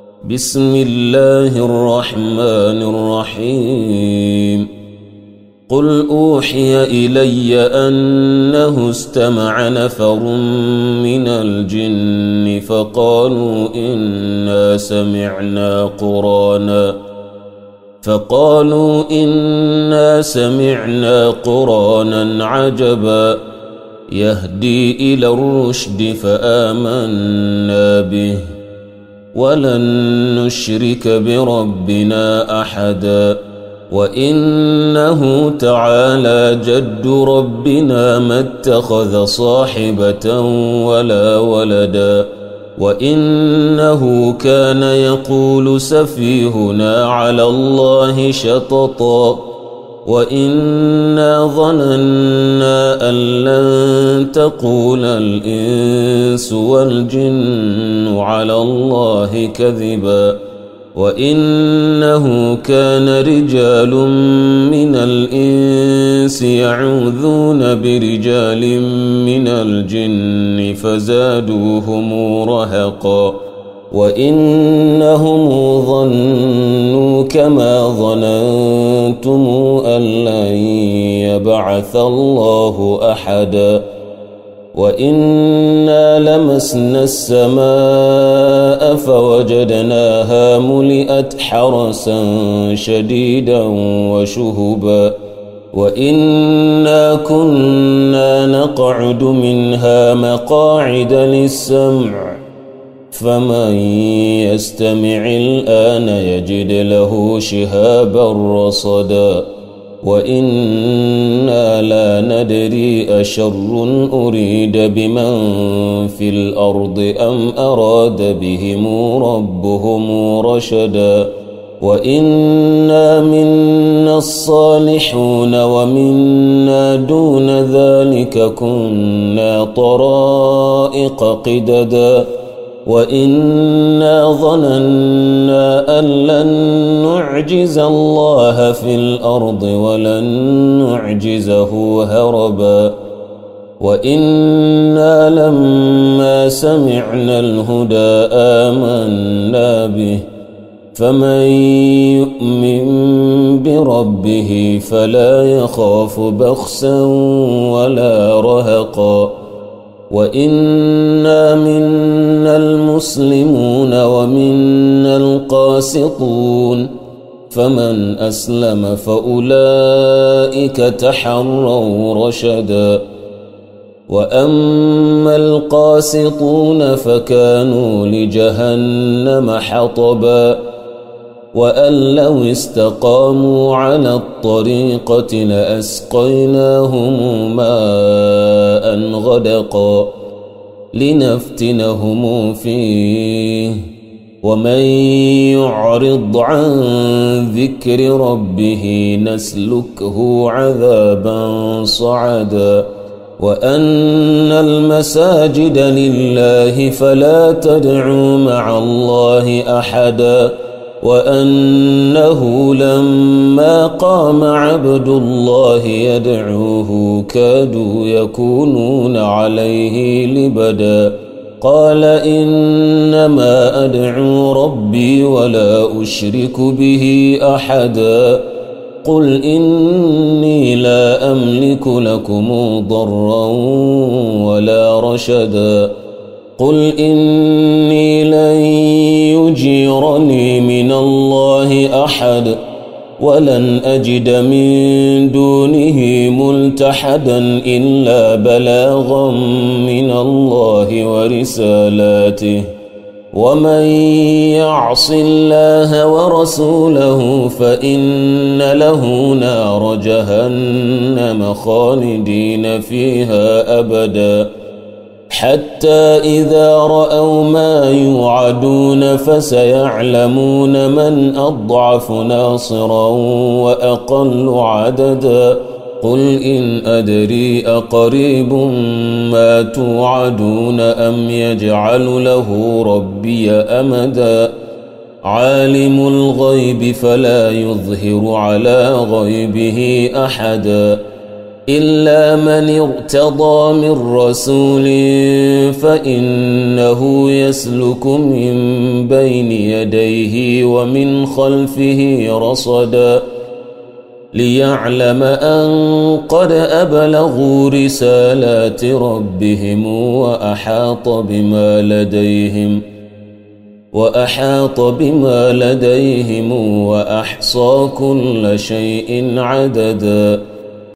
بسم الله الرحمن الرحيم قل أوحي إلي أنه استمع نفر من الجن فقالوا إنا سمعنا قرآنا عجبا يهدي إلى الرشد فآمنا به ولن نشرك بربنا أحدا وإنه تعالى جد ربنا ما اتخذ صاحبة ولا ولدا وإنه كان يقول سفيهنا على الله شططا وإنا ظننا أن لن تقول الإنس والجن على الله كذبا وإنه كان رجال من الإنس يعوذون برجال من الجن فزادوهم رهقا وإنهم ظنوا كما ظننتم أن لن يبعث الله أحدا وإنا لمسنا السماء فوجدناها ملئت حرسا شديدا وشهبا وإنا كنا نقعد منها مقاعد للسمع فمن يستمع الآن يجد له شهابا رصدا وإنا لا ندري أشر أريد بمن في الأرض أم أراد بهم ربهم رشدا وإنا منا الصالحون ومنا دون ذلك كنا طرائق قددا وإنا ظننا أن لن نعجز الله في الأرض ولن نعجزه هربا وإنا لما سمعنا الهدى آمنا به فمن يؤمن بربه فلا يخاف بخسا ولا رهقا وإنا منا المسلمون ومنا القاسطون فمن أسلم فأولئك تحروا رشدا وأما القاسطون فكانوا لجهنم حطبا وأن لو استقاموا على الطريقة لأسقيناهم ماء غدقا لنفتنهم فيه ومن يعرض عن ذكر ربه نسلكه عذابا صعدا وأن المساجد لله فلا تدعوا مع الله أحدا وأنه لما قام عبد الله يدعوه كادوا يكونون عليه لبدا قال إنما أدعو ربي ولا أشرك به أحدا قل إني لا أملك لكم ضرا ولا رشدا قل إني لن يجيرني من الله أحد ولن أجد من دونه ملتحدا إلا بلاغا من الله ورسالاته ومن يعص الله ورسوله فإن له نار جهنم خالدين فيها أبدا حتى إذا رأوا ما يوعدون فسيعلمون من أضعف ناصرا وأقل عددا قل إن أدري أقريب ما توعدون أم يجعل له ربي أمدا عالم الغيب فلا يظهر على غيبه أحدا إلا من ارتضى من رسول فإنه يسلك من بين يديه ومن خلفه رصدا ليعلم أن قد أبلغوا رسالات ربهم وأحاط بما لديهم وأحصى كل شيء عددا